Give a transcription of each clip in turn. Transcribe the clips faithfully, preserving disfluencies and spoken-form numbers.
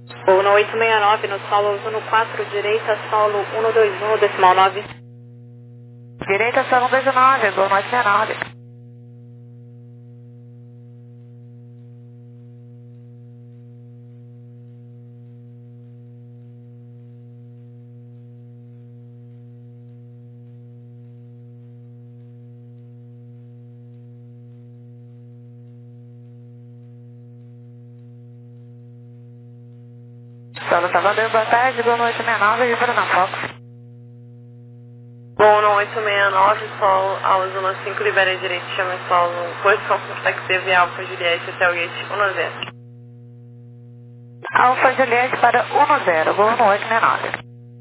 Voo no oito seis nove, no solo um quatro, direita, solo um dois um, decimal nove. Direita, solo um dois nove, voo no oito seis nove. Solo Salvador, boa tarde, voo no oito seis nove, Viva na Fox. Bom, no oito seis nove, Sol, Alzuna cinco, libera direito, chama Sol, posição flexível, Alfa Juliette, até o Gate um zero. Alfa Juliette para um zero, voo no oito seis nove.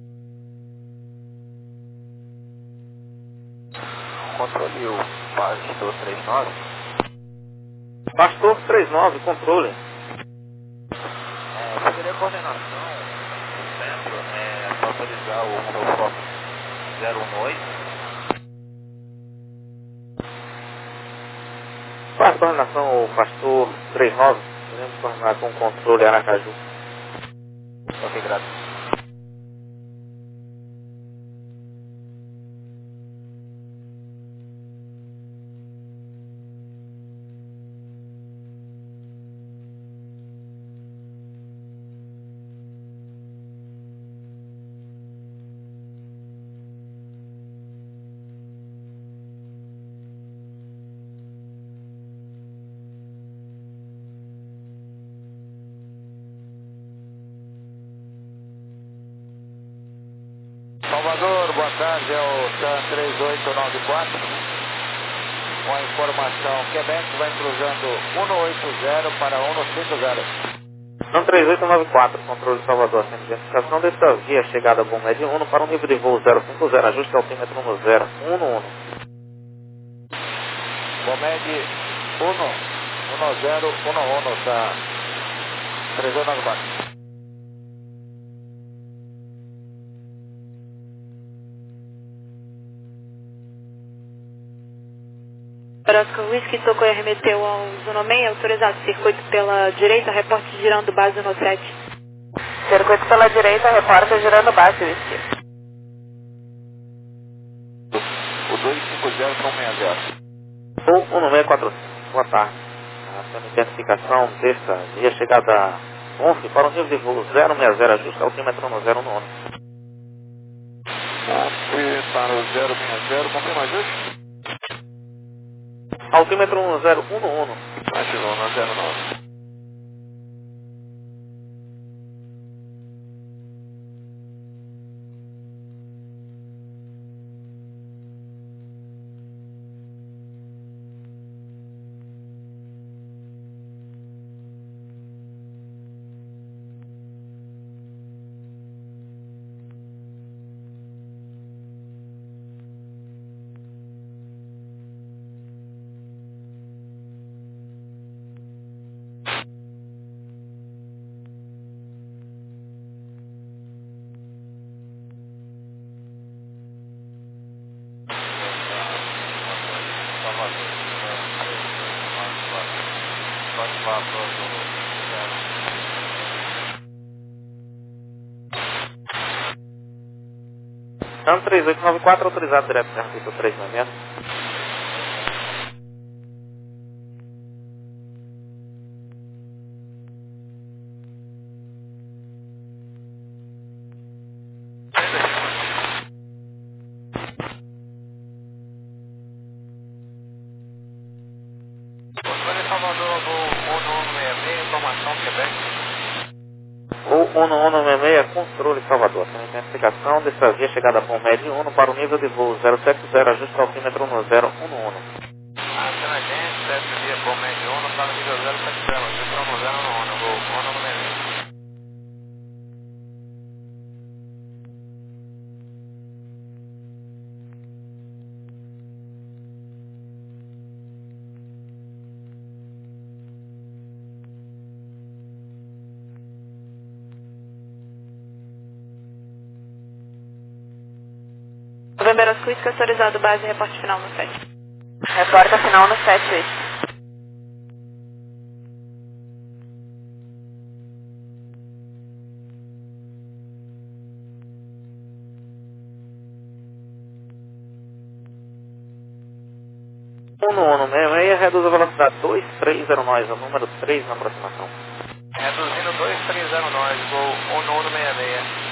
Controle o Pastor trinta e nove. Pastor trinta e nove, controle. É, poderia coordenação do centro, é, para autorizar o Monofox zero um oito. Faz coordenação ao Pastor trinta e nove. Podemos coordenar com o controle Aracaju. Ok, graças. Salvador, boa tarde, é o TAM três oito nove quatro. Com a informação, Quebec vai cruzando um oito zero para um cinco zero. TAM três oito nove quatro, controle Salvador, centro de identificação desta via, chegada a bom médio um para um nível de voo zero cinco zero, ajuste altímetro no zero um um. Bomed um, um zero, um um, tá três oito nove quatro. Brasco Whisky tocou e arremeteu ao Zona seis, autorizado circuito pela direita, reporte girando base no sete. Circuito pela direita, reporta girando base, Whisky. O dois cinco zero para um seis zero. Ou um seis quatro cinco, boa tarde. A identificação desta via, chegada a onze para um nível de voo zero seis zero, ajuste altímetro no zero um. onze para o zero seis zero, confirma ajuste? Altímetro um zero um um. Ativou no zero nove. TAM três oito nove quatro, autorizado direto para o três seis zero. Salvador, voo um um seis seis, informação Quebec. Ou um um seis seis, controle Salvador. Tem identificação desta via, chegada a bom médio um para o nível de voo zero sete zero, ajuste altímetro no zero um um. Antena gente, sete via bom médio um, para o nível zero sete zero, ajuste no zero um um, voo um um seis seis. Novembro Whisky, autorizado base, reporte final no sete. Reporta final no sete, Whisky. um um seis seis, reduz a velocidade dois três zero nós, o número três na aproximação. Reduzindo dois três zero nós, voo um um seis seis.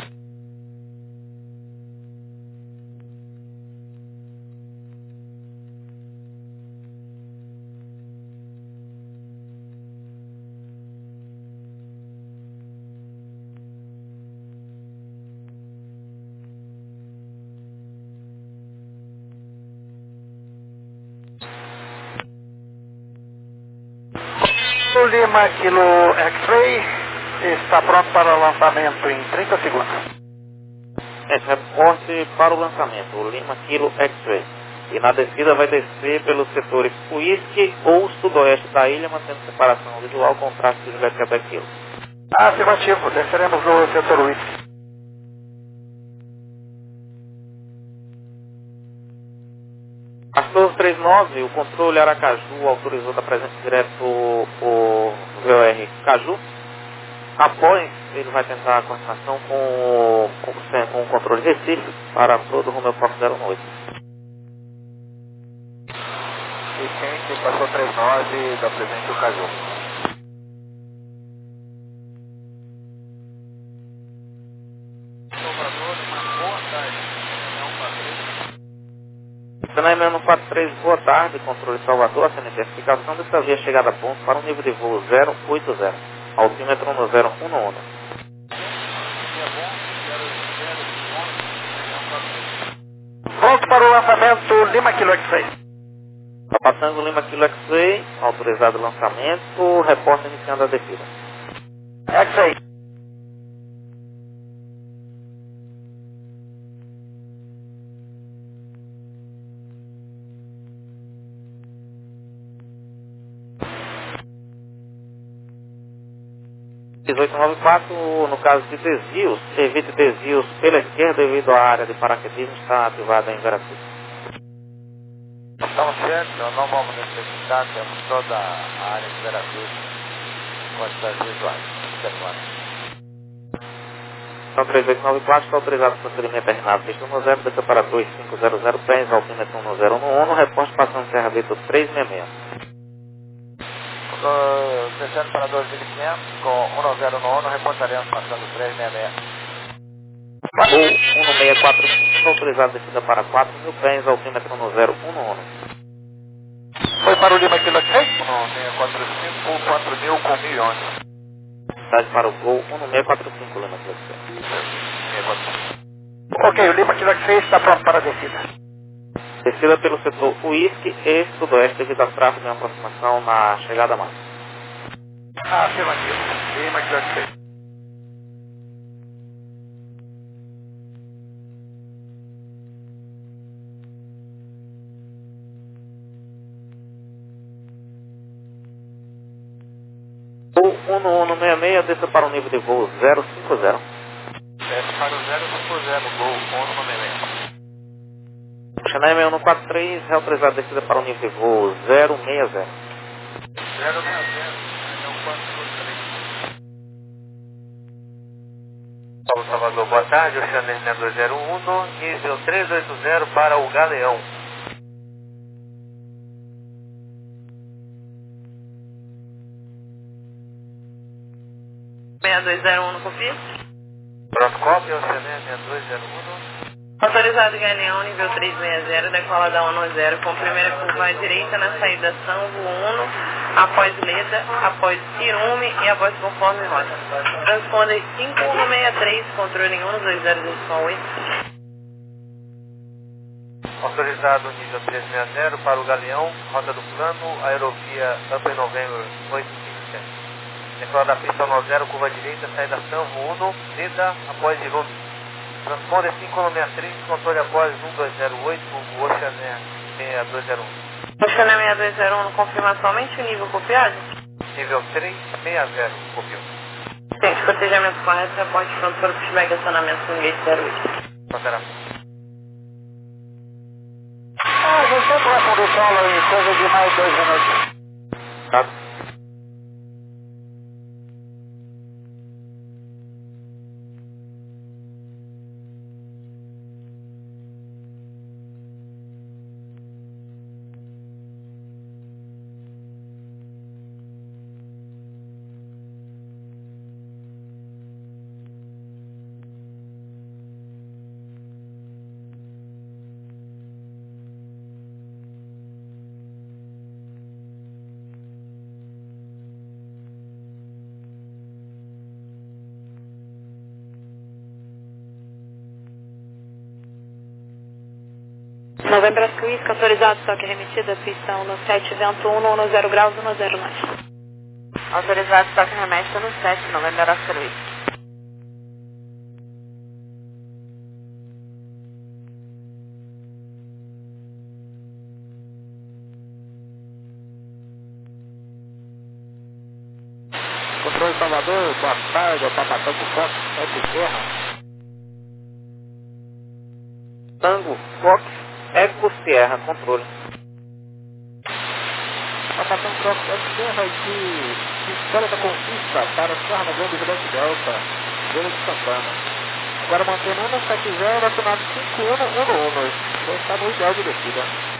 O Lima Kilo X-Ray está pronto para o lançamento em trinta segundos. É, reporte para o lançamento, o Lima Kilo X-Ray. E na descida vai descer pelos setores Whisky ou sudoeste da ilha, mantendo separação visual com tráfego de vertical dez quilos. Afirmativo, desceremos no setor Whisky. Pastor trinta e nove, o controle Aracaju autorizou da presença direta o, o V O R Caju. Após, ele vai tentar a coordenação com, o- com, o- com o controle Recife para todo o Romeo Fox zero oito. Vicente, passou trinta e nove, da presença do Caju. Canaima quatro três, boa tarde, controle Salvador, a identificação dessa via chegada a ponto para um nível de voo zero oito zero, altímetro no zero um um. Pronto para o lançamento Lima Kilo X-Ray. Está passando o Lima Kilo X-Ray, autorizado o lançamento, repórter iniciando a descida. X-Ray. dezoito noventa e quatro, no caso de desvios, evite desvios pela esquerda devido à área de paraquedismo estar ativada em Veracruz. Estamos certos, não vamos necessitar, temos toda a área de Veracruz com as visuais. Então três oito nove quatro está autorizado o procedimento terminado seis um zero, desceu para dois cinco zero zero, pés, altímetro um zero um um, repórter passando encerramento trezentos e sessenta e seis. Descendo para dois mil e quinhentos, com um zero um um, reportaremos passando trezentos e sessenta e seis. Voo um seis quatro cinco está autorizado descida para quatro mil pés, altímetro um zero um um. Foi para o Lima Kilo X-Ray? um seis quatro cinco, quatro mil com mil e onze. Cidade para o voo um seis quatro cinco, Lima Kilo X-Ray. Ok, o Lima Kilo X-Ray está pronto para a descida. Descida pelo setor Whisky e sudoeste devido a tráfego de aproximação na chegada máxima. Afirmativo. Lima Kilo X-Ray. Voo um um seis seis, desça para o nível de voo zero cinco zero. Desce para o zero cinco zero, gol um seis seis. Xanaime um quatro três, reautorizado descida para o nível de voo zero seis zero. zero seis zero, um quatro três. Paulo Salvador, boa tarde, Oceaner dois zero um, nível trezentos e oitenta para o Galeão. seis dois zero um no copia. Pronto, cópia, Oceaner dois zero um. Autorizado Galeão, nível trezentos e sessenta, decola da um zero, com primeira curva à direita na saída São Uno, após Leda, após Cirume e após conforme rota. Transponder cinco um seis três, controle um dois zero oito. Autorizado nível trezentos e sessenta para o Galeão, rota do plano, aerovia Upper November oito cinco sete. Decola da pista um zero, curva à direita, saída São Uno, Leda, após Cirume. Transponder cinco um seis três, controle após um dois zero oito, o Oceaner seis dois zero um. Oceaner seis dois zero um, confirma somente o nível copiado? Nível trezentos e sessenta, copiou. Tem escotejamento correto, reporte pronto para o pushback acionamento no gate zero oito. Passará. Ah, a gente sempre vai poder solo em coisa de mais dois minutos. Tá? Novembro Oscar Whisky, autorizado, toque remetida, pista um sete, vento um, um zero graus, um zero nós. Autorizado, toque remete no sete, Novembro Oscar Whisky. Controle Salvador, boa tarde, é o Papatango Fox, Eco Sierra. Tango Fox, Eco Sierra, controle. Papatango Fox, Eco Sierra de Vitória da Conquista para Serra Novembro Grande Delta, Vila de Santana. Agora mantendo um sete zero, afinado cinco um um um, já está no ideal de descida.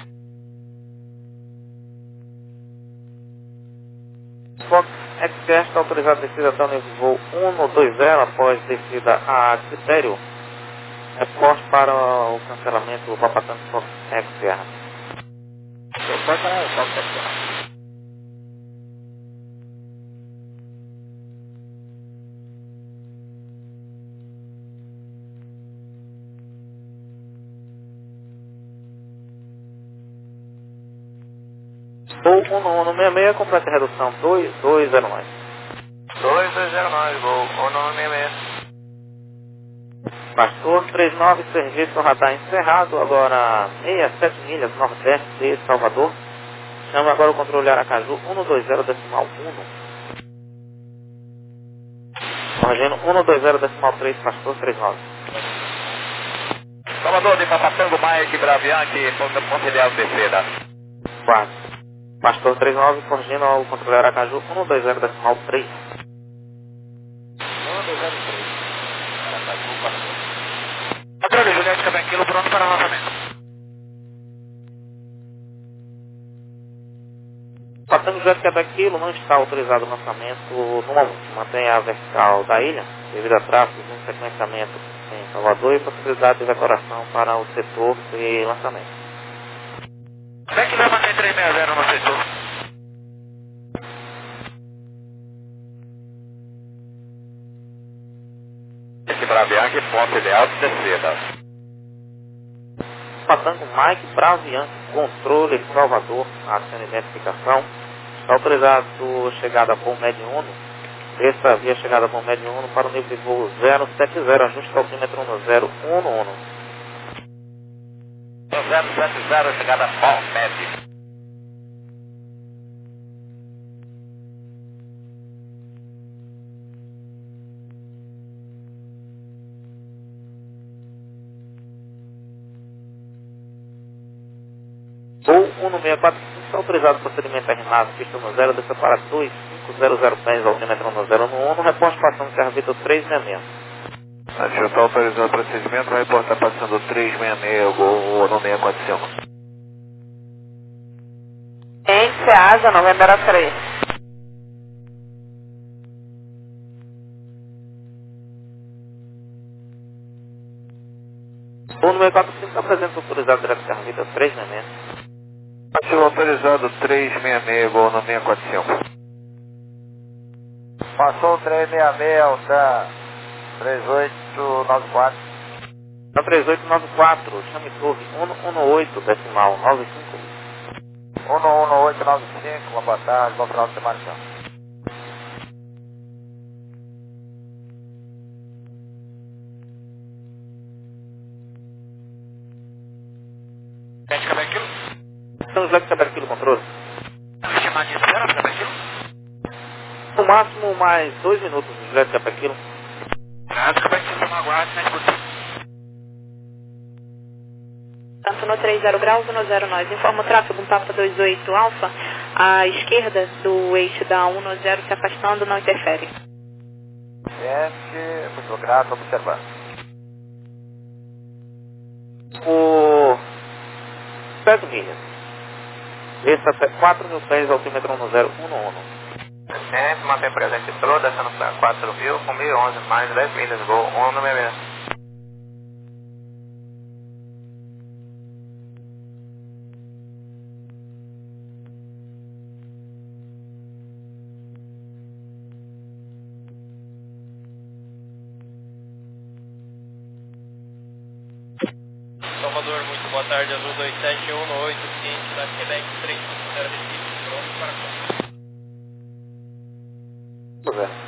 Fox Express está autorizado a descida até o nível voo um dois zero após descida a critério. Reporte para o cancelamento do Papatango Fox Express. Reporte para o Fox Express. Voo um um seis seis, completa redução dois dois zero nove. dois dois zero nove, voo um um seis seis. Pastor três nove, serviço radar encerrado, agora sessenta e sete milhas nordeste de Salvador. Chama agora o controle Aracaju um dois zero decimal um. Corrigindo um dois zero decimal três, Pastor três nove. Salvador de Papatango, Mike, Braviante, ponto ideal de descida. quatro. Pastor três nove, corrigindo ao controle Aracaju um dois zero decimal três. um dois zero três. Aracaju, Pastor. Controle Juliette Quebec Kilo, pronto para lançamento. Patango Juliette Quebec Kilo não está autorizado o lançamento no momento. Mantenha a vertical da ilha, devido a tráfego de sequenciamento em Salvador e possibilidade de decoração para o setor de lançamento. Como é que vai manter três seis zero no setor? Esse Braviante, ponto ideal de descida. Patango Mike, Braviante, controle Salvador, ação de identificação. Está autorizado chegada a voo médio Uno. Essa via chegada a voo médio Uno para o nível de voo zero sete zero, ajuste altímetro um zero um um. zero sete zero, chegada a voo médio. Voo um seis quatro cinco, está autorizado o procedimento R NAV, pista um zero, desça para dois cinco zero zero pés, altímetro um zero um, reporte passando Serra Vitor três seis seis. A gente está autorizando o procedimento, vai reportar passando três seis seis, ou no seis quatro cinco. Ente Asa, Novembro três. Voo seis quatro cinco, apresenta autorizado direto Serra Vitor três seis seis. Ativo autorizado três seis seis, gol no seis quatro cinco. Passou três seis seis, Alta três oito nove quatro. Na três oito nove quatro, chame torre um um oito decimal nove cinco. um um oito nove cinco, uma boa tarde, bom final de semana, senhor. Sete Quebec Kilo? Estamos lá que Quebec Kilo, controle. Chamar de espera, Quebec Kilo? No máximo mais dois minutos de Juliette Quebec Kilo. Nada, Quebec Kilo, toma aguardo, né, escuta. Tanto no três zero graus no zero nove. Informa o tráfego um Papa dois oito Alfa, à esquerda do eixo da um zero se afastando, não interfere. Gente, muito grato, observando. Por dez milhas. Desça até quatro mil pés, altímetro um zero um um. Sempre mantém presente toda, descendo para quatro mil, com mil e onze, mais dez milhas, gol um no seis seis. Salvador, muito Boa tarde, Azul dois sete um oito, ciente da Quebec três cinco zero Recife, pronto para cá. Pois é.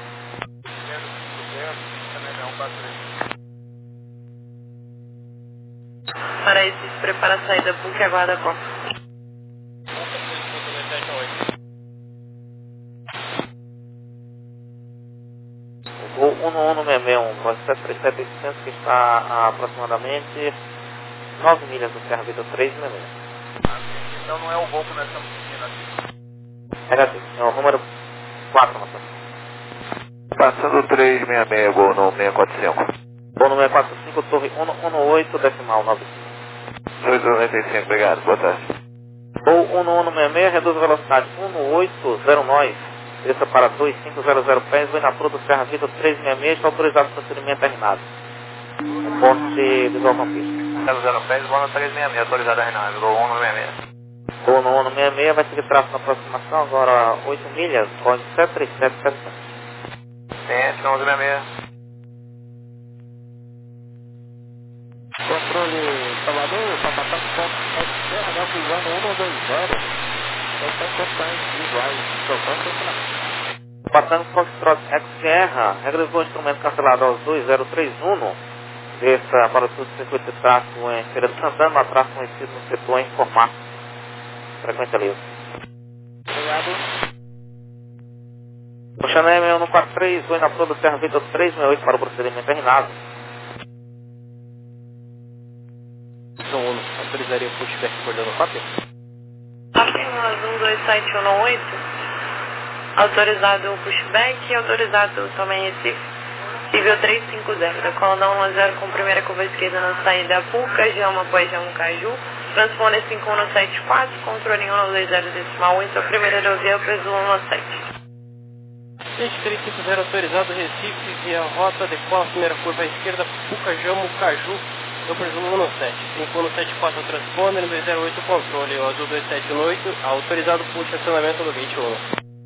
Para isso, se prepara a saída P U C e aguarda a porta. O voo um um seis seis um, voz sete três sete oitocentos, que está a aproximadamente nove milhas do Serra Vitor três seis seis. Então não é o voo que nós estamos seguindo aqui. Negativo, é o número quatro, nossa. Passando três seis seis, voo no seis quatro cinco. Voo número quatro cinco, torre cento e dezoito, decimal nove cinco. oito noventa e cinco, obrigado, boa tarde. Voo um um seis seis, reduz a velocidade um oito zero nove, desça para dois cinco zero zero pés, vem na Pro do Serra Vitor três seis seis, está autorizado o procedimento terminado. Porte visual com pista. zero zero pés, voo no três seis seis, autorizado a Renata, voo um seis seis. Voo no um seis seis, vai seguir tráfego na aproximação, agora oito milhas, código sete três sete sete sete. Ciente, um seis seis. Controle Salvador, Sapatão, Fox, Serra, Delta Ivano, um dois zero. Está em condições visuais, trocando funcionamento. Passando Foxtrot X Sierra, regra de voo instrumento cancelado aos dois zero três um, desça para o sul do circuito de tráfego em Feira de Santana, no tráfego conhecido no setor em formato. Frequência livre. Obrigado. O Chanel seis um quatro três, voo na Pro do Serra Vitor três seis oito para o procedimento terminado. um, autorizaria o pushback bordando quatro? Afirma Azul dois sete um oito, autorizado o pushback e autorizado também Recife, nível três cinco zero, decola da um zero com primeira curva esquerda na saída P U C, G um após G um Caju, transponder cinco um sete quatro, controle um dois zero decimal oito, a primeira aerovia peso um sete. Gente três cinco zero autorizado Recife, via rota, decola primeira curva à esquerda, Puca, Jamo, Caju, eu presumo um sete. cinco um sete quatro transponder, dois zero oito controle, o Azul dois sete um oito, autorizado por estacionamento do gate um.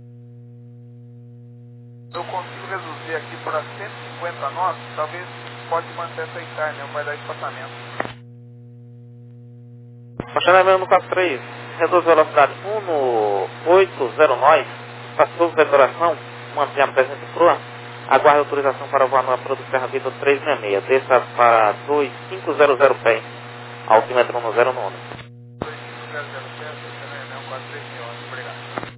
Eu consigo reduzir aqui para cento e cinquenta nós, talvez pode manter aceitar, não vai dar espaçamento. Chanel seis um quatro três, reduz a velocidade um oito zero nove, passou a vetoração, mantém a presença crua, aguarde autorização para voar na Pro do Serra Vitor três seis seis, desça para dois cinco zero zero pés, altímetro um zero nove. dois cinco zero zero pés, Chanel seis um quatro três, obrigado.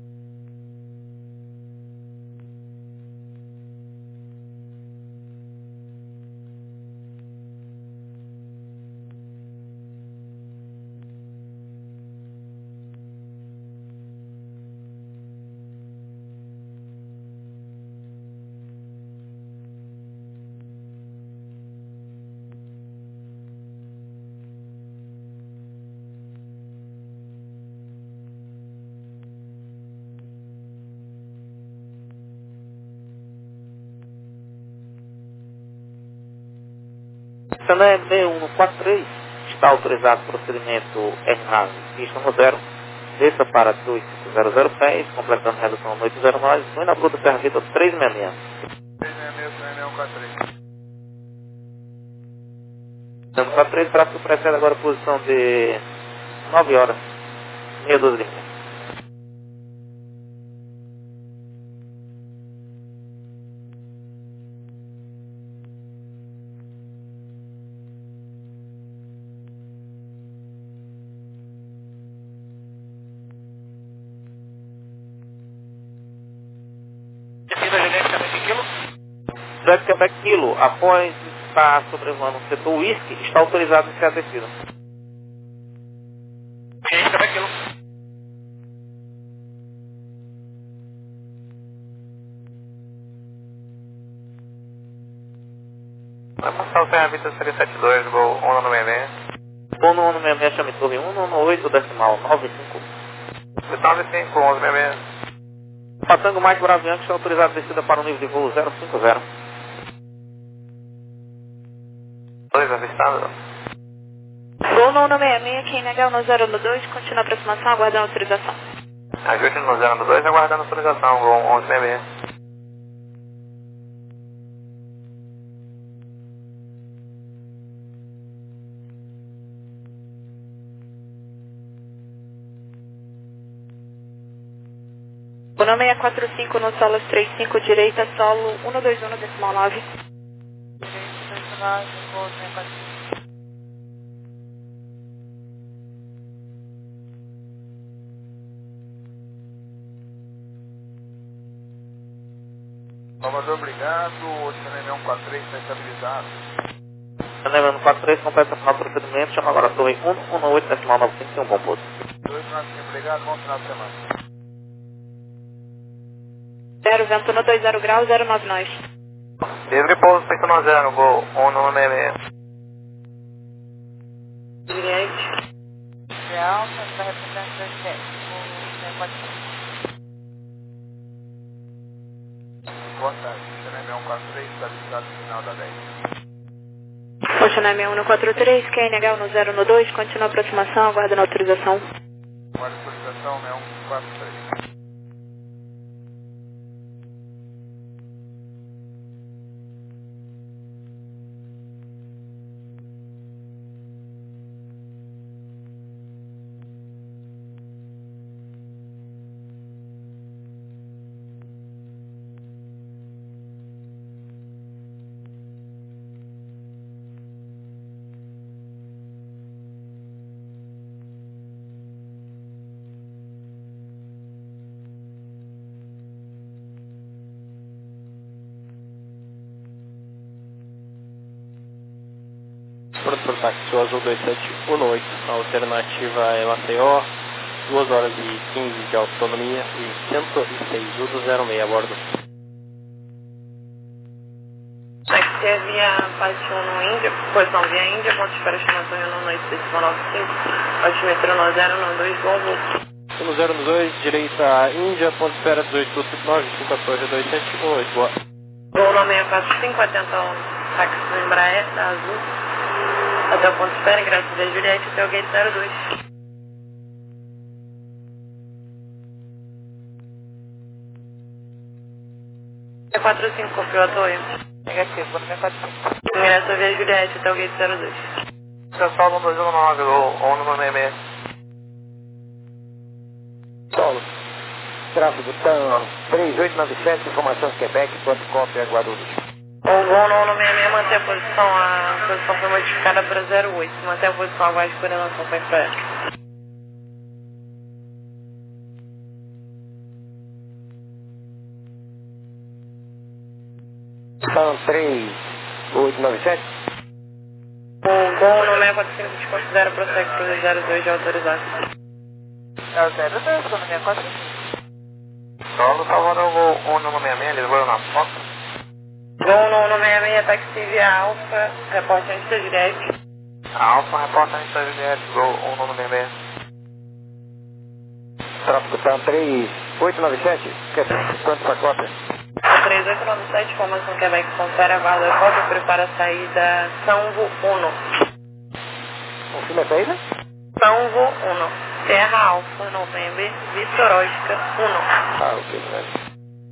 Chanel seis um quatro três, está autorizado o procedimento R NAV, pista no zero, desça para dois cinco zero zero pés, completando redução no oito zero nove, vem na Pro do Serra Vitor três seis seis. três seis seis, Chanel um quatro três. um quatro três, tráfego precede agora a posição de nove horas, meia dúzia de milhas. Jet Quebec Kilo, após estar sobrevoando o setor Whisky, está autorizado em ser descida. Jet Quebec Kilo. Vai passar o Serra Vitor três sete dois, voo um no seis seis. Voo no um seis seis, chame torre um um oito, decimal nove cinco. nove cinco, um seis seis. Patango mais Braviante está autorizado a descida para o nível de voo zero cinco zero. dois avistado. Voo no um seis seis, quem nega no zero um dois, continua a aproximação, aguardando autorização. Ajude no zero dois, aguardando autorização, voo um seis seis. Uno seis quatro cinco no solo três cinco, direita, solo um dois um, decimal nove. Direita, dois nove, voo seis quatro cinco. Salvador, obrigado. O Oceano um quatro três está estabilizado. Oceano um quatro três, completa o final do procedimento. Chama agora a torre um um oito, decimal nove cinco, um bom pouso. dois nove cinco, obrigado. Bom final de semana. zero, vento no dois zero graus, zero nove nós. Livre pouso, pista nove zero, gol um nove seis. Juliette. De alta, vai representando dois sete, voo seis quatro cinco. Boa tarde. Oceano um quatro três, estabilizado no final da dez. Oceano um quatro três, Q N H no zero no dois, continua a aproximação, aguardando autorização. Agora autorização, um quatro três. Pronto para o táxi azul dois sete um oito, a alternativa é Maceió, duas horas e quinze de autonomia e cento e seis uso zero seis a bordo. Aqui é via Pátio no Índia, posição via Índia, ponto de espera estimação no noite decimal nove cinco, altimetro no zero no dois, bom voo. No zero no dois, direita Índia, ponto de espera dezoito nove cinco, a torre dois sete um oito, boa. Voo no seis quatro cinco, atenta ao táxi do Embraer, da Azul. Até o ponto de espera, graças a Juliette, até o gate zero dois. seis quatro cinco, copiou a torre. Negativo, voo seis quatro cinco. Ingresso via Juliette, até o gate zero dois. Pessoal, um dois um nove, gol um nove seis. Solo. Tráfego TAM três oito nove sete, informação Quebec, ponto cópia, Guarulhos. O voo no um seis seis mantém a posição, a posição foi modificada para zero oito, mantém a posição, aguarde coordenação para Infraero. TAM três oito nove sete. O voo no seis quatro cinco desconsidera o prossegue para o zero dois de autorizado. É o zero dois, quando seis quatro cinco. Solo, Salvador, gol um nove seis, ele voou na foto. Voo no um seis seis, táxi via Alfa, reporte antes da Juliette. Alfa, repórter antes da Juliette, gol um nove seis. Tráfego TAM três oito nove sete, Quebec, ponto para cópia. três oito nove sete, informação Quebec, confere a guarda da cópia, prepara a saída Sanvo um. Confirma a saída? Sanvo um. Terra Alfa, November, Vitor Oscar um. Ah, ok, né?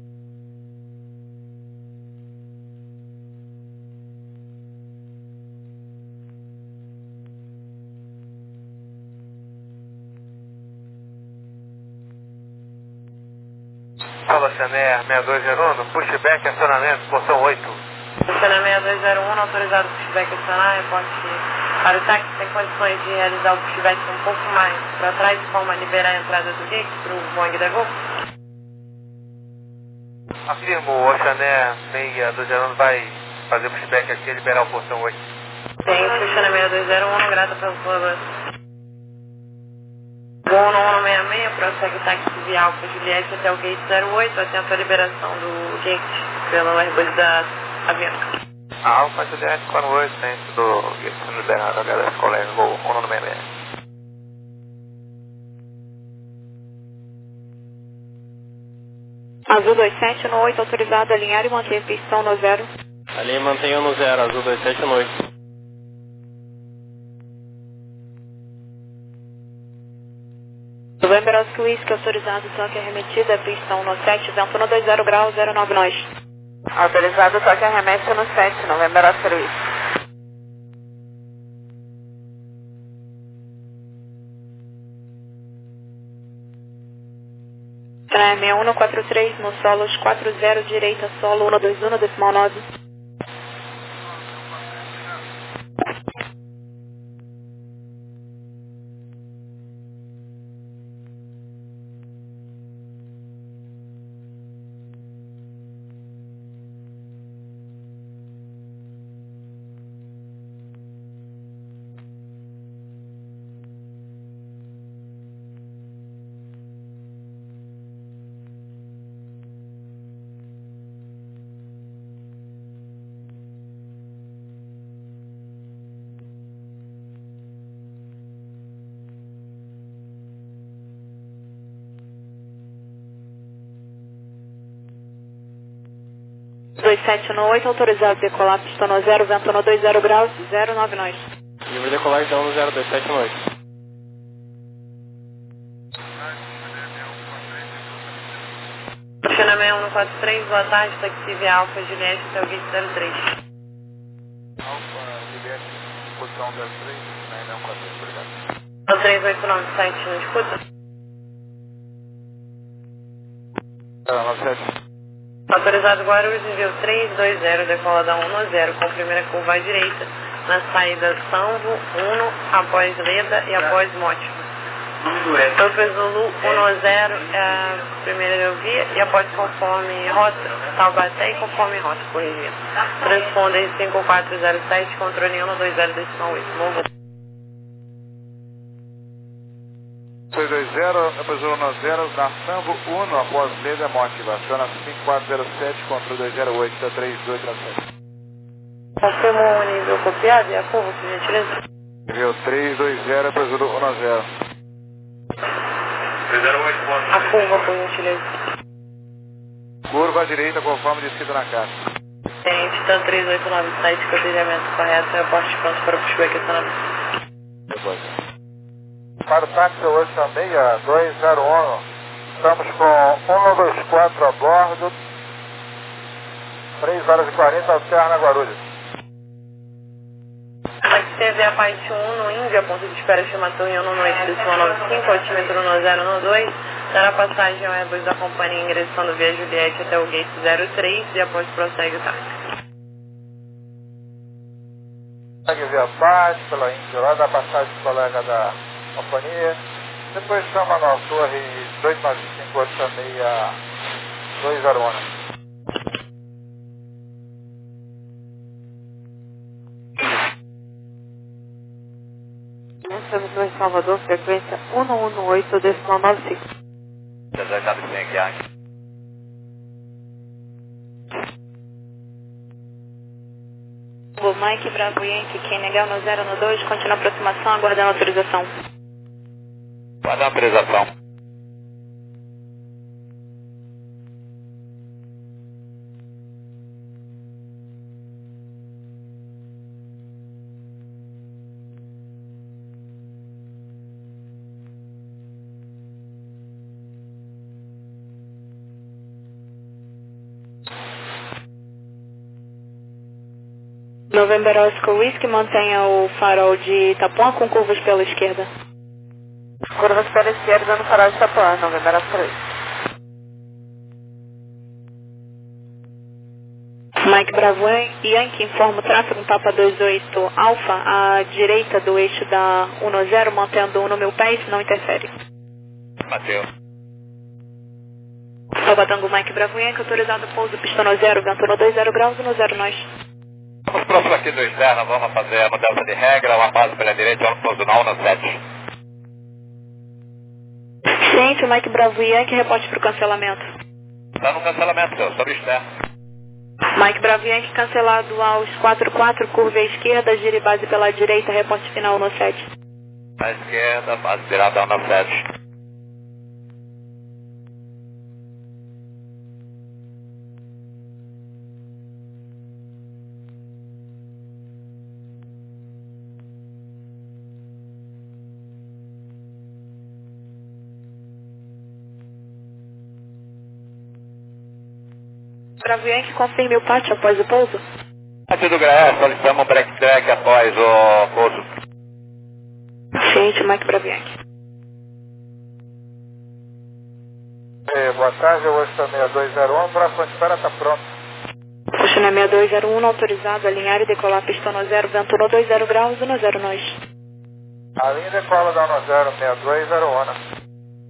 Fala, Chané, seis dois zero um, pushback, acionamento, portão oito. Oceano seis dois zero um, autorizado o pushback acionar, reporte para o táxi tem condições de realizar o pushback um pouco mais para trás, de forma a liberar a entrada do gate para o Boeing da Gol. Afirmo, o Oceané seis dois zero um vai fazer pushback aqui e liberar o portão oito. Tem Oceano seis dois zero um, grata pelo colaboração. Voo no um seis seis, prossegue o táxi via Alfa Juliette até o gate zero oito, atento à liberação do gate pelo Airbus da Avianca. Alfa Juliette quatro oito, dentro do gate sendo liberado, H dez colega, gol um nove seis. Azul dois sete no oito, autorizado a alinhar e manter pistão no zero. Ali mantenha no zero, azul dois sete um oito. November Oscar Whisky, autorizado toque arremetida, pistão no sete, vento no dois zero graus, zero nove nós. Autorizado toque arremete no sete, November Oscar Whisky. Embraer seis um quatro três no solos quatro zero, direita solo um dois um, decimal nove. dois sete no oito, autorizado decolar, pista no zero, vento no dois zero graus, zero nove nós. Livre decolar então no zero dois sete no oito. China seis um quatro três, boa tarde, taxi via Alfa Juliette até o gate zero três. Alfa Juliette, posição zero três, seis um quatro três, obrigado. O três oito nove sete não escuta? Ah, nove sete. Autorizado Guarulhos, envio três dois zero, decola da um no zero, com primeira curva à direita, na saída Sanvo, um, após Leda e após Mote. Super Zulu um no zero, é a primeira via, e após conforme rota, Taubaté e conforme rota, corrigindo. Transponder cinco quatro zero sete, controle um dois zero, decimal oito. Movo. seis dois zero, depois um no zero, na Sambo um, após Leda Monte, aciona cinco quatro zero sete, controle dois zero oito, três dois zero sete. Confirmo o nível copiado e a curva, por gentileza? Nível três dois zero, depois um no zero. três zero oito, A curva, por gentileza. Curva à direita, conforme descrito na caixa. Tenente, então três oito nove sete, cotejamento correto, reporte pronto para o pushback acionamento. Depois. Para o táxi hoje também, a dois zero um, estamos com um dois quatro a bordo, três horas e quarenta, alterna Guarulhos. Aqui teve a parte um no Índia, ponto de espera estimação em um no noite, decimal nove cinco, altímetro no zero no dois, dará passagem ao Airbus da companhia ingressando via Juliette até o gate zero três e após prossegue o táxi. Segue via paz, pela Índia, lá da passagem do colega da companhia. Depois chama na torre dois nove cinco, oito seis dois zero um. Transmissão de Salvador, frequência um um um oito, decimal nove cinco. O Mike Bravo Yankee, Kennegal no zero no dois, continua a aproximação, aguardando autorização. Guarda a autorização. November Oscar Whisky, mantenha o farol de Itapuã com curvas pela esquerda. Curvas pela esquerda no farol de Itapuã, November Oscar Whisky. Mike Bravo Yankee, informa o tráfego Papa vinte e oito Alfa, à direita do eixo da um no zero, mantendo um no mil pés, não interfere. Mateus. Salvatango Mike Bravo Yankee, autorizado pouso, pista no zero, vento no dois zero graus e no zero nós. Vamos próximo aqui do externo, vamos fazer a mudança de regra, uma base pela direita, vamos pouso na um no sete. Ciente, Mike Bravo Yankee, reporte para o cancelamento. Está no cancelamento, senhor, sobre o externo. Mike Bravo Yankee, cancelado aos quatro quatro, curva à esquerda, gire base pela direita, reporte final no sete. À esquerda, base virada um no sete. Bravo Yankee, confirme o pátio após o pouso. Pátio do Graé, solicitamos um break track após o pouso. Ciente, Mike Bravo Yankee. É, boa tarde, eu hoje seis dois zero um, para espera está pronto. Fuxina seis dois zero um, autorizado a alinhar e decolar pista no zero, vento no dois zero graus, no zero nós. A linha decola da no zero seis dois zero um.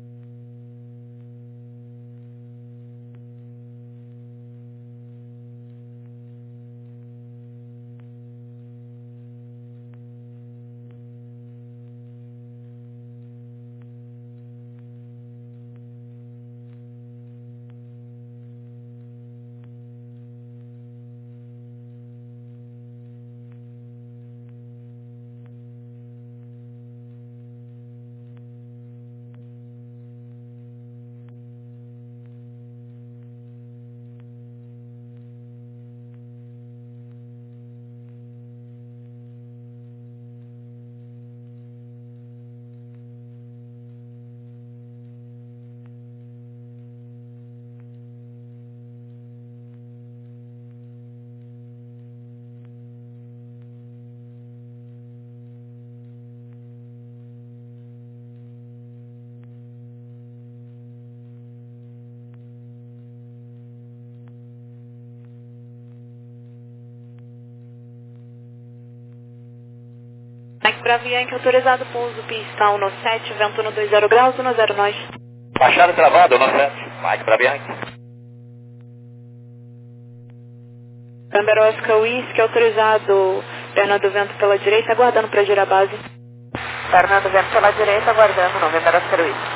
Mike Bravo Yankee, autorizado pouso pista um no sete, vento no dois zero graus, no zero nós. Baixado travado, no sete. Mike Bravo Yankee. Câmbio Oscar Whisky, autorizado perna do vento pela direita, aguardando para girar a base. Perna do vento pela direita, aguardando, November Oscar Whisky.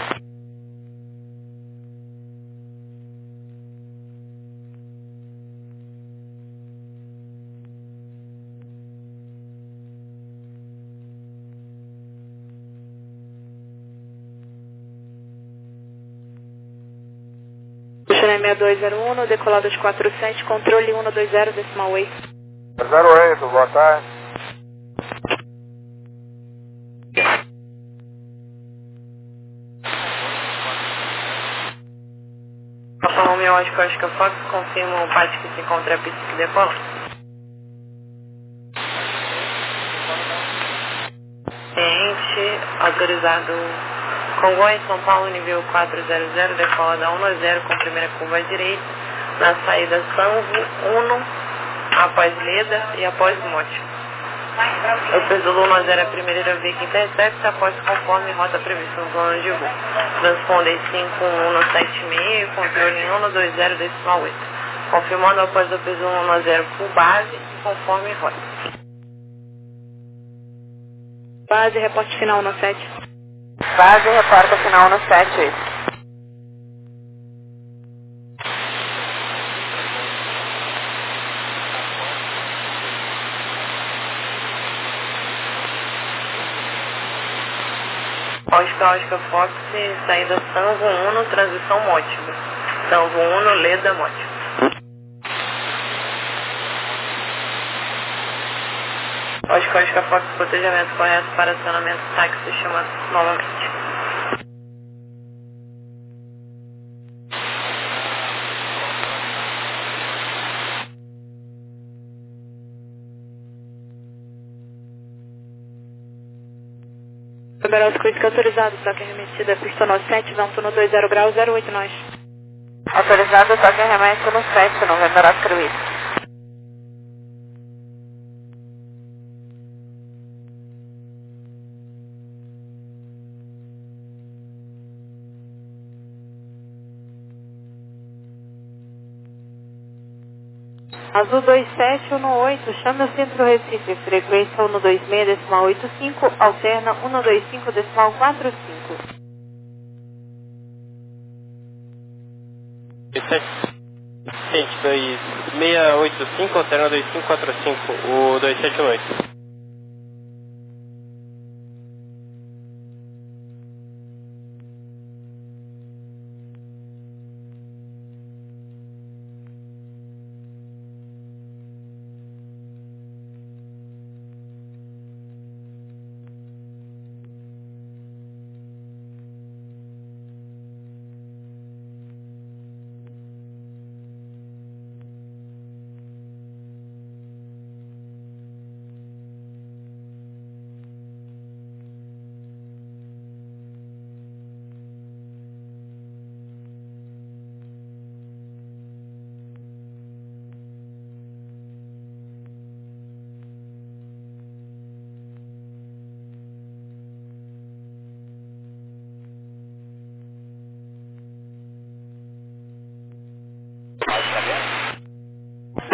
Fuxina seis dois zero um, no decolado de quatro sete, controle um dois zero, decimal oito. zero oito, boa tarde. Papa Romeo Oscar Oscar Fox, confirma o pátio que se encontra a pista que decola. Ciente, autorizado Congonhas, São Paulo, nível quatrocentos, decola da um zero com primeira curva à direita, na saída Sanvo, Uno, após Leda e após Mote. Eu peso um zero a primeira via que intercepta, após conforme rota prevista no plano de voo. Transponder cinco um sete seis, controle um dois zero decimal oito. Confirmando após o peso um zero full base e conforme rota. Base, reporte final no sete. Base, reporta final no sete oito. Oscar Oscar Fox, saída Sanvo Uno, transição Mótiba. Sanvo Uno, Leda Mótiba. Oscar Oscar Fox, protejamento correto para acionamento táxi, chama novamente. Câmbio Oscar Whisky, autorizado, toque arremessida, pista no sete, vento no dois zero graus, zero oito nós. Autorizado, toque arremesso no sete, November Oscar Whisky. Azul dois sete um oito, chame o centro Recife, frequência um dois seis decimal oito cinco, alterna um dois cinco decimal quatro cinco. Gente, dois seis oito cinco, alterna dois cinco quatro cinco, o dois sete um oito.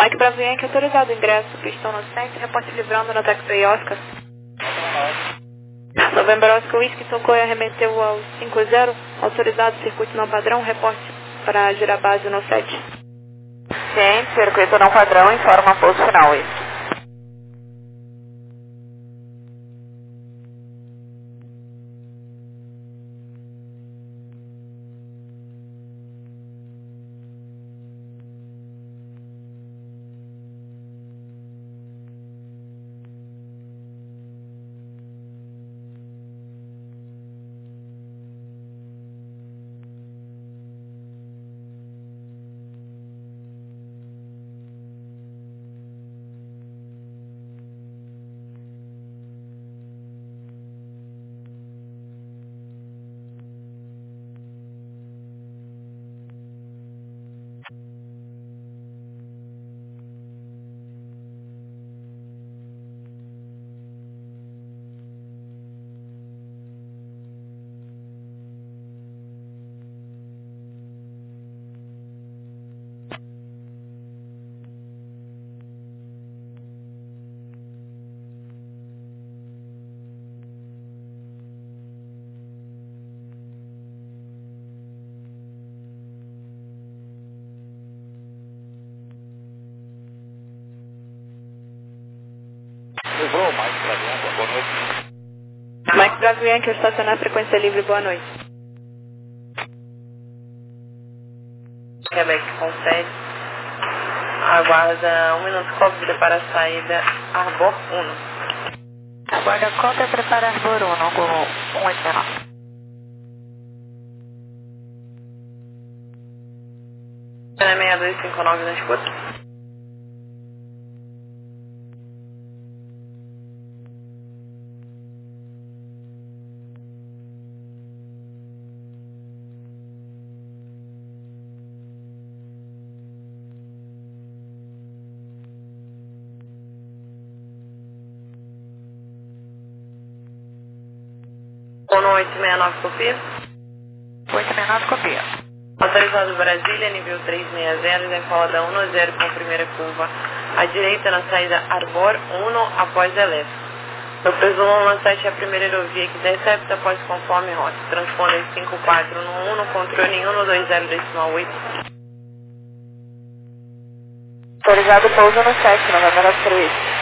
Mike Bravo Yankee, autorizado o ingresso, pistão no sete, reporte livrando no Taxway Oscar. November Oscar Whisky tocou e arremeteu ao cinco zero, autorizado circuito não padrão, reporte para girar base no sete. Ciente, circuito não padrão, informa pouso final, Whisky. Mike Bravo Yankee, estacionar frequência livre, boa noite. Quebec com sete. Aguarda um minuto cópia para a saída Arbor um. Aguarda cópia, prepara Arbor um, com um oito nove. seis dois cinco nove na escuta. Ono oito seis nove copia. oito seis nove copia. Autorizado Brasília, nível três seis zero, decola da um zero com primeira curva à direita na saída Arbor um após Elef. No presumo um sete é a primeira aerovia que decepta após conforme rota. Transponder cinco quatro no um, controle um dois zero decimal oito. Autorizado pouso no sete, November Oscar Whisky.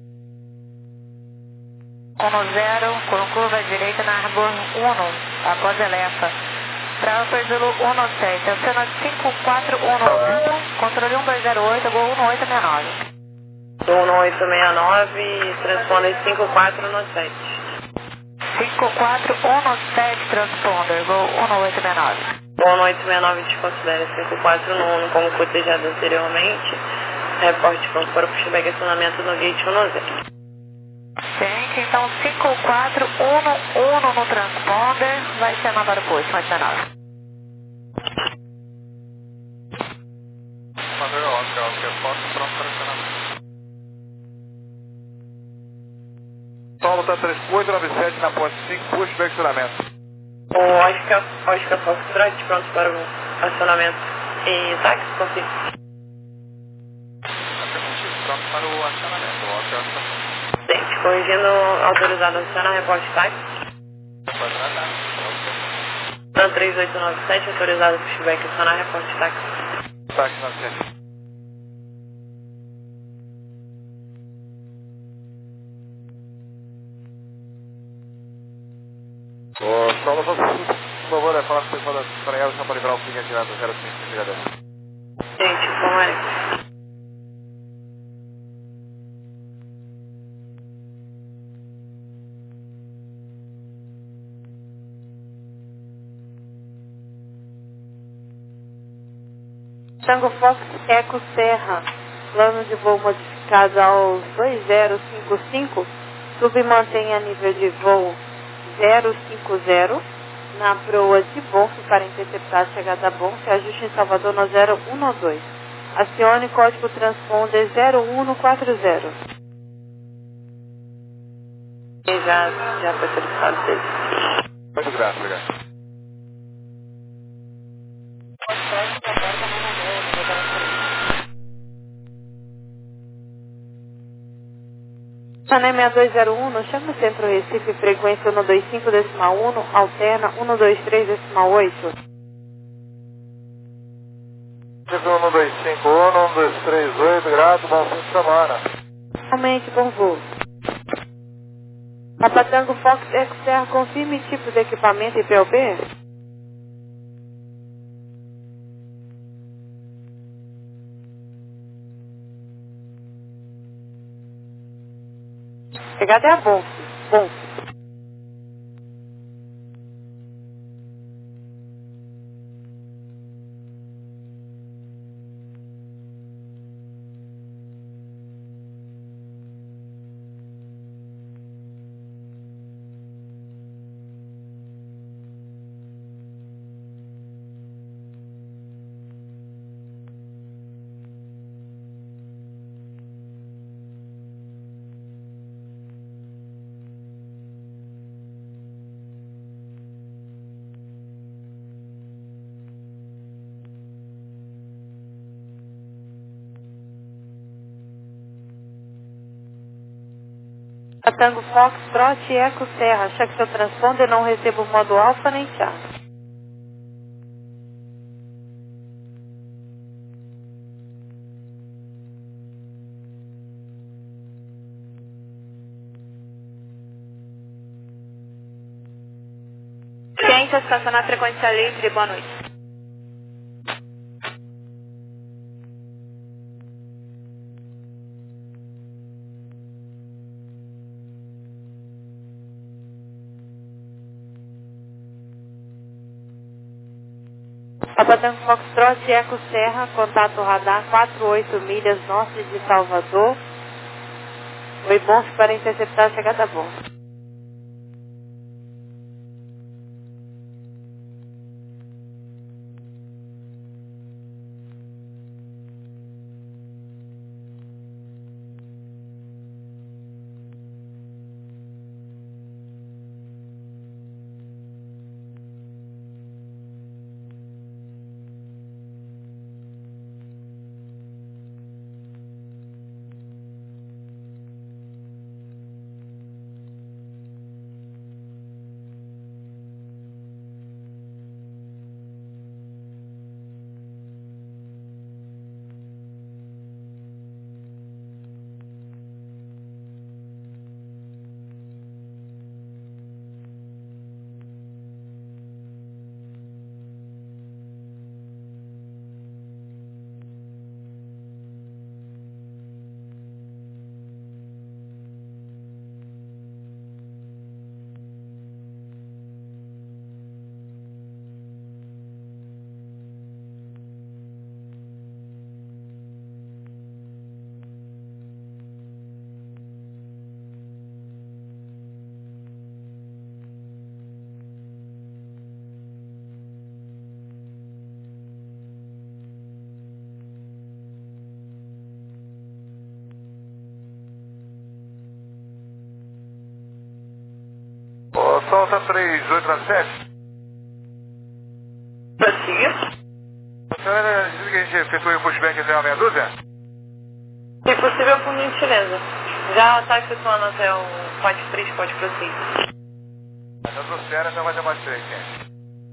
um zero, com curva à direita na Arbor um, após Elefa. Para o Zulu um sete, aciona cinco quatro um um, controle um dois zero oito, gol um oito seis nove. um oito seis nove, transponder cinco quatro no sete. cinco quatro um sete, transponder, gol um oito seis nove. um oito seis nove desconsidera cinco quatro no um como cotejado anteriormente. Reporte para o pushback acionamento no gate um zero. Gente, então cinco quatro um um no transponder, vai ser mandado para o posto, oito seis nove. Mandou o Oscar, Oscar Fox, pronto para acionamento. Solo tá três oito nove sete na ponte cinco, pushback acionamento. O Oscar, Oscar Foxtrot pronto para o acionamento e táxi, confirma. Pronto para o acionamento, o Oscar Fox. Gente, corrigindo, autorizado a acionar, reporte táxi. Dan três oito nove sete, autorizado pushback acionar, reporte táxi. Táxi nove sete. Ô, Saulo, por favor, é falar com o pessoal da Paraíba só para livrar o fim atirado zero cinco, obrigado. Gente, como é? Tango Fox Eco Serra, plano de voo modificado aos dois zero cinco cinco, submantenha nível de voo zero cinco zero, na proa de Bonfe para interceptar a chegada a Bonfe, ajuste em Salvador no zero um dois. Acione código transponder zero um quatro zero. Já, já foi solicitado dele. Muito grato, obrigado. Sané seis dois zero um, chama o Centro Recife, frequência um dois cinco decimal um, alterna um dois três decimal oito. um dois cinco um, um dois três oito, grato, bom fim de semana. Realmente, bom voo. Papa Tango Fox Eco Serra, confirme tipo de equipamento e P O B. Chegada é a bom. Bom. Tango Fox, Trot Eco Serra, cheque seu transponder, não recebo o modo alfa nem charge. Ciência, estacionar frequência livre, boa noite. Papa Tango Foxtrot Eco Serra, contato radar quatro oito milhas norte de Salvador. Oi, bom para interceptar a chegada a bordo. Solta três oito sete. Prossiga. A senhora disse que a gente efetuou o pushback até a meia dúzia? Se possível, por gentileza. Já está efetuando até o pode três, pode prosseguir. Já tô sério, então vai ter mais três, gente.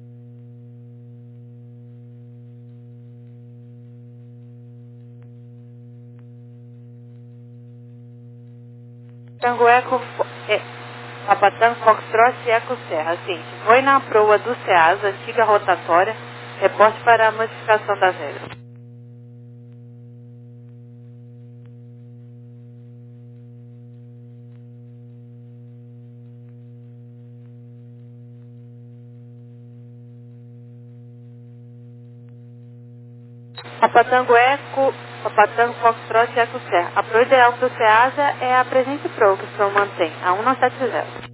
Tango Eco... É. Papa Tango Foxtrot Eco Serra. Sim, foi na proa do SEASA, antiga rotatória, reporte para a modificação das regras. Papa Tango Eco, Papa Tango Foxtrot Eco Serra. A proa ideal para o SEASA é a presente Pro que o senhor mantém, a um nove sete zero.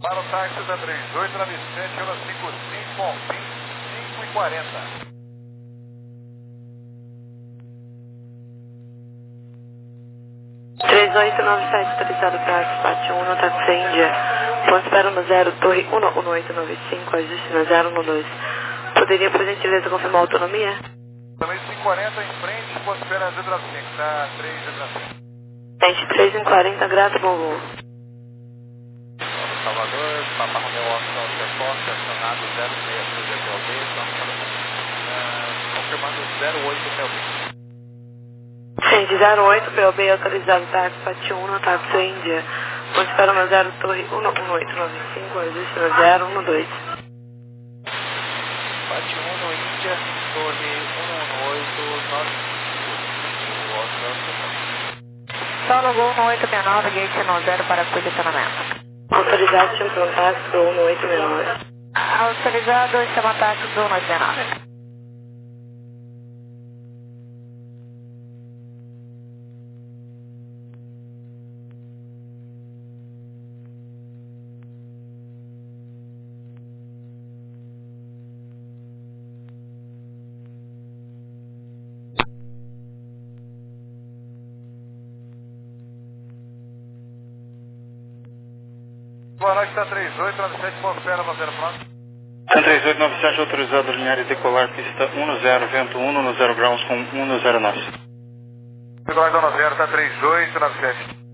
Para o táxi da três oito nove sete, hora cinco cinco, com vinte e cinco e quarenta. três oito nove sete, autorizado para Pátio um, táxi Índia. Ponto espera no zero, torre um um oito nove cinco, ajuste no zero um dois. Poderia, por gentileza, confirmar a autonomia? Também cinco e quarenta em frente, ponto espera zero cinco, tá três zero cinco. vinte e três e quarenta, grato, bom voo. Salvador, Papa Romeu Oscar, Depósito, estacionado zero seis, G P L B, estamos uh, confirmando zero oito P L B. Sim, de zero oito, P O B autorizado, táxi Pátio um, táxi Índia. Ponto espera no zero, torre um um oito nove cinco, ajuste no zero um dois. Pátio um no Índia, torre um um oito nove cinco, Oscar, Solo Gol um oito seis nove, gate no zero para posicionamento. Autorizado, chama para um táxi do um oito seis nove. Autorizado, chama táxi do um oito seis nove. Boa noite, está três oito nove sete, ponto espera, bandeira pronto. três oito nove sete, autorizado a linear e decolar, pista um zero, vento um no zero graus com um zero nove. Decolar zona zero, está três oito nove sete.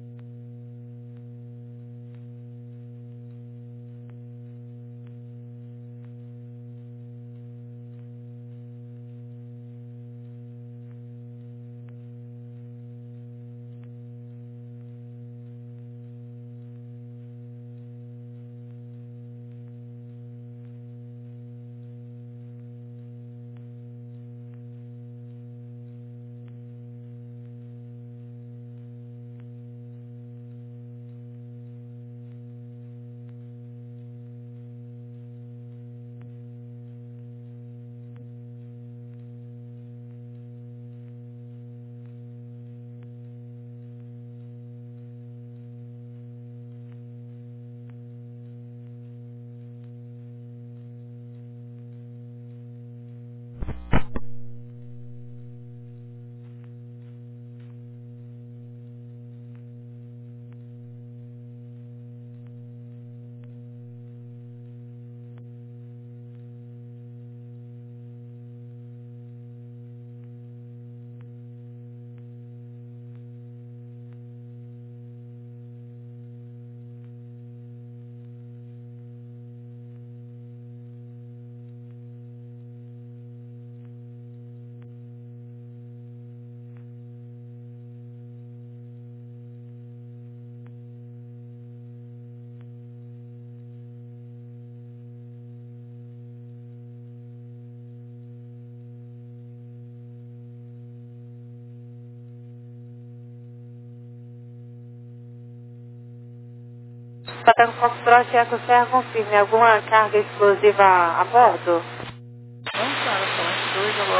Patão Foxtrot e Eco Serra, confirme alguma carga explosiva a bordo? Não, cara, somente dois a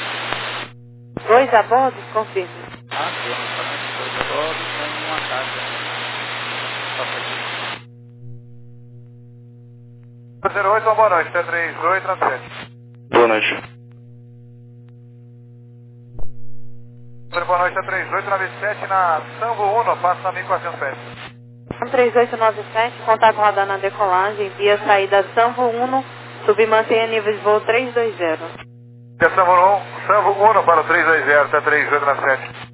bordo. Dois a bordo? Confirme. Ah, sim, somente dois a bordo, sem nenhuma carga. zero oito, boa noite, está três oito nove sete. Boa noite. Boa noite, está três oito nove sete na Sambo um, passa na mil e quatrocentos pés. três oito nove sete, contato rodando a decolagem, via saída Sambo um, submantenha nível de voo três dois zero. Via Sambo um, Sambo um para o três dois zero, está três oito nove sete.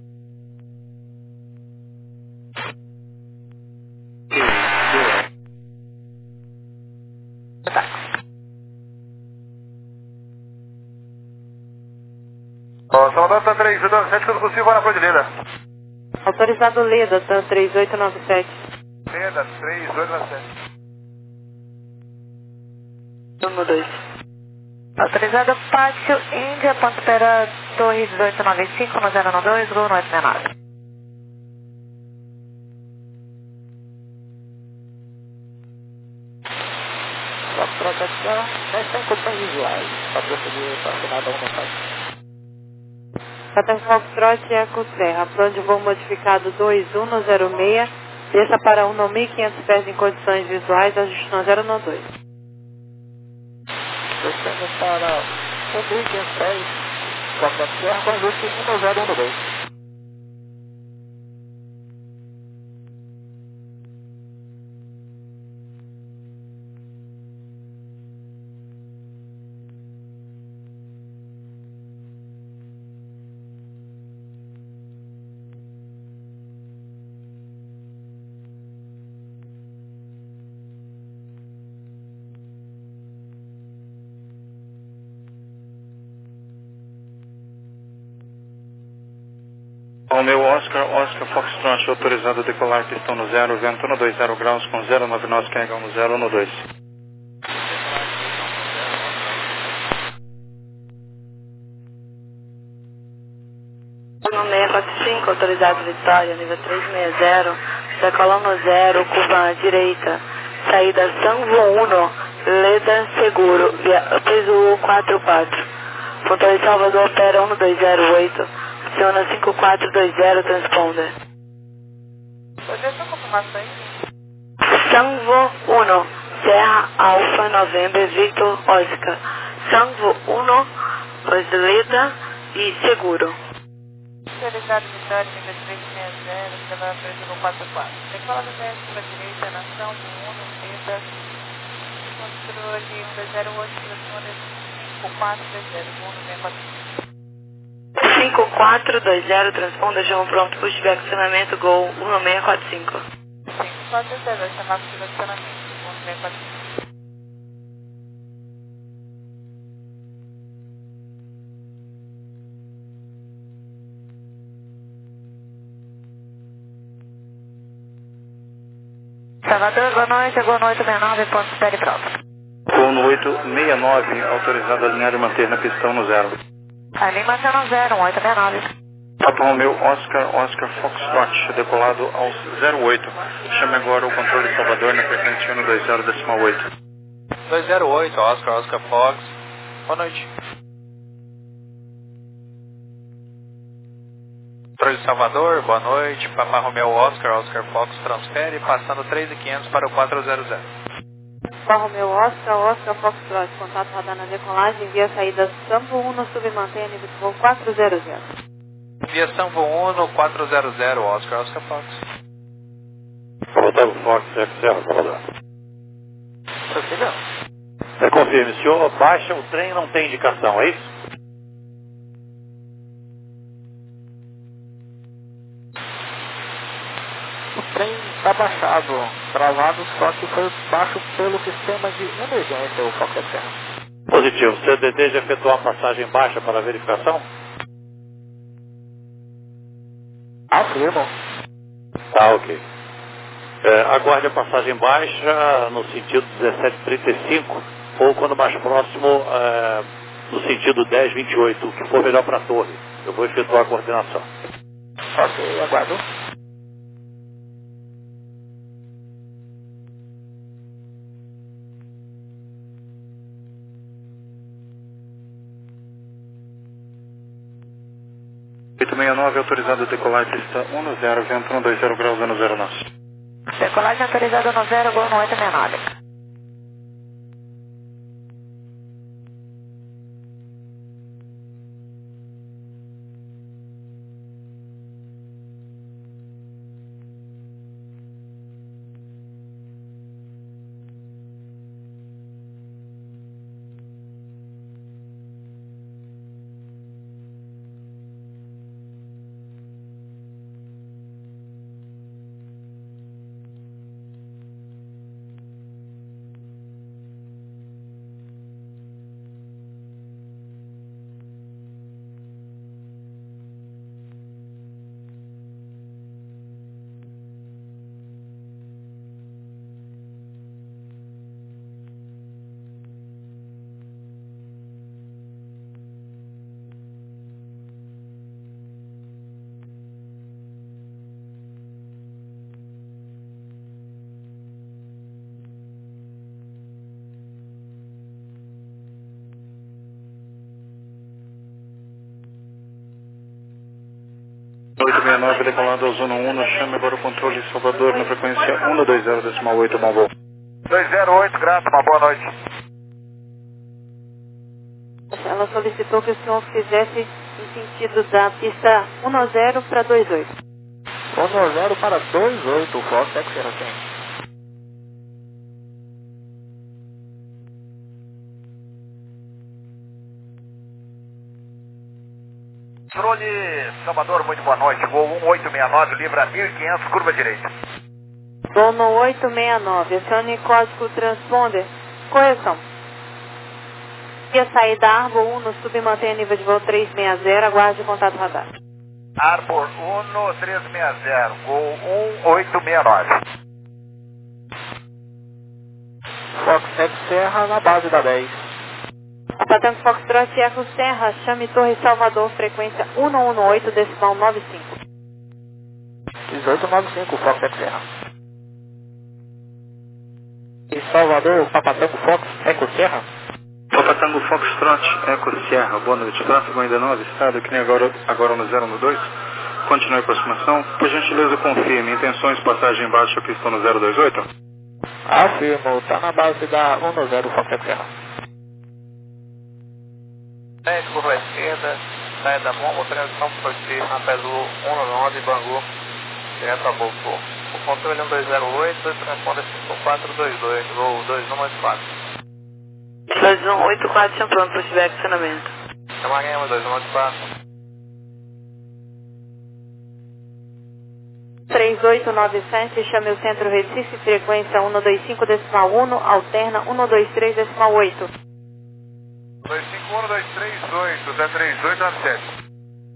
Ó, Salvador está três oito nove sete, tudo possível, vai na Cordilheira. Autorizado Leda, tá três oito nove sete. Leda, três oito nove sete. um dois. Autorizado Pátio Índia, ponto espera Torre dezoito nove cinco no zero um dois, gol no oito seis nove. Só troca de carro, mas tem condições visuais para proceder para a final da vontade. Patão Foxtrot e Eco Serra, plano de voo modificado dois um zero seis, Desça para um mil e quinhentos pés em condições visuais, ajustando zero no dois. Descendo para um mil e quinhentos pés, Copa Serra, com ajuste um zero um dois. Romeu Oscar, Oscar Foxtrot, autorizado a decolar, pistão no zero, vento no dois zero graus, com zero nove nós, carregão no zero no dois. No seis quatro cinco, autorizado Vitória, nível trezentos e sessenta, decolando no zero, curva à direita, saída Sanvo um, Leda Seguro, via piso quatro quatro. Controle Salvador, opera um dois zero oito, aciona cinco quatro dois zero, transponder. Pode essa confirmação aí? Sanvo um, Serra Alfa November Victor Oscar. Sanvo um, Leda e Seguro. Autorizado Vitória, nível trezentos e sessenta, decolar pelo quatro quatro. Decola do teste para a direita, na Sanvo um, Leda, controle um dois zero oito, transponder cinco quatro dois zero, um seis quatro cinco. cinco quatro dois zero, transponder, João pronto, pushback, acionamento, Gol um seis quatro cinco. cinco quatro dois zero, chamado de acionamento, um seis quatro cinco. Salvador, boa noite, boa noite, sessenta e nove, ponto espere pronto. Gol no oito sessenta e nove, autorizado a alinhar e manter na pistão no zero. Animação no zero, um oito seis nove. Papa Romeu Oscar, Oscar Foxtrot, decolado aos zero oito. Chame agora o controle de Salvador na frequência um dois zero decimal oito. dois zero oito, Oscar, Oscar Fox. Boa noite. Controle de Salvador, boa noite. Papa Romeu Oscar, Oscar Fox, transfere, passando três mil e quinhentos para o quatro zero zero. Papa Romeu Oscar, Oscar Foxtrot, contato radar na decolagem, via saída Sanvo um, submantenha nível de voo quatro zero zero. Via Sanvo um, quatro zero zero, Oscar, Oscar Fox. Salvador Fox, é que serra, Salvador. É, confirme, o senhor baixa o trem e não tem indicação, é isso? O trem está baixado, travado, só que foi baixo pelo sistema de emergência, o Fox Serra. Positivo. C D D já efetuou a passagem baixa para verificação? Afirmo. Tá, ok. É, aguarde a passagem baixa no sentido dezessete trinta e cinco ou quando mais próximo é, no sentido dez vinte e oito, o que for melhor para a torre. Eu vou efetuar a coordenação. Ok, aguardo. oito sessenta e nove, autorizado a decolar, pista um zero, vento um dois zero graus, ano zero nós. Decolagem autorizada no zero, Gol no oito seis nove. sessenta e nove, decolado ao zona um, chame agora o controle Salvador na frequência cento e vinte decimal oito, bom voo. dois zero oito, grato, uma boa noite. Ela solicitou que o senhor fizesse em sentido da pista um zero para dois oito. um zero para dois oito, o Fox Eco Serra tem. Controle Salvador, muito boa noite. Voo um oito seis nove, livra mil e quinhentos, curva direita. Dono oito seis nove, acione código transponder. Correção. Ia sair da Arbor um, submantenha nível de voo trezentos e sessenta, aguarde contato radar. Arbor um, trezentos e sessenta, voo um oito seis nove. Fox Eco Serra na base da dez. Patango Foxtrot Eco Serra, chame Torre Salvador, frequência cento e dezoito, decimal noventa e cinco. dezoito noventa e cinco, Fox Eco Serra. E Salvador, Papatango Fox Eco Serra. Papatango Foxtrot Eco Serra, boa noite. Tráfego ainda não avistado, que nem agora, agora no zero um dois. Continue a aproximação. Por gentileza, confirme. Intenções, passagem baixa, pista no zero dois oito? Afirmo, tá na base da um zero, Fox Eco Serra. dez, curva à esquerda, saia da bomba, transição positiva, pelo um nove, Bangu, direto a Boco. O controle um dois zero oito, transponder cinco quatro dois dois, voo dois um oito quatro. dois um oito quatro, chama pronto, se tiver acionamento. Camarema, dois um oito quatro. três oito nove sete, chame o centro Recife, frequência cento e vinte e cinco, decimal um, alterna cento e vinte e três, decimal oito. dois cinco um, dois três oito, zero três oito nove sete.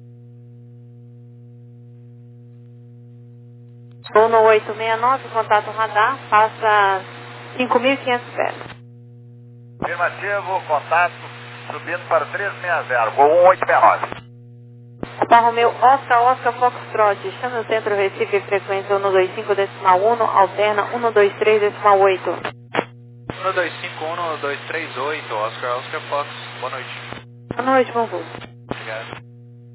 Dono oito seis nove, contato radar, passa cinco mil e quinhentos pés. Afirmativo, contato, subindo para trezentos e sessenta, voo um oito seis nove. Alfa Romeo Oscar, Oscar Foxtrot, chame o centro Recife, frequência cento e vinte e cinco, decimal um, alterna cento e vinte e três, decimal oito. um dois cinco um, um dois três oito, Oscar, Oscar Fox, boa noite. Boa noite, bom voo. Obrigado.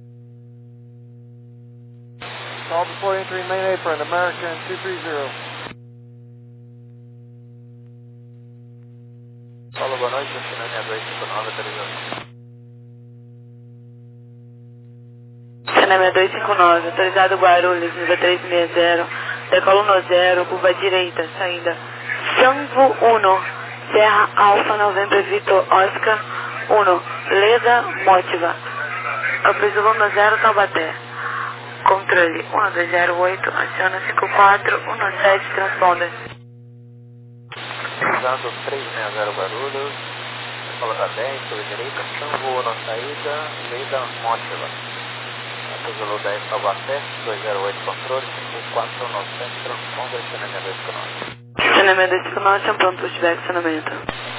Call before entering main apron, American two three zero. Paulo, boa noite, Cinema dois cinco nove, autorizado. Cinema dois cinco nove, autorizado Guarulhos, nível trezentos e sessenta, decola um zero, curva direita, saída. Sanvo um, Serra Alfa Novembro Vitor Oscar um, Leda Motiva. Autorizado um zero, Taubaté. Controle um dois zero oito, aciona cinco quatro um sete, transponder. Usando trezentos e sessenta Guarulhos, coloca dez, sobre direita, Sanvo um na saída, Leda Motiva. Autorizado dez, Taubaté, dois zero oito, controle, cinco quatro um sete, transponder, Cinema dois cinco nove. Cinema dois cinco nove, chama pronto, se tiver acionamento.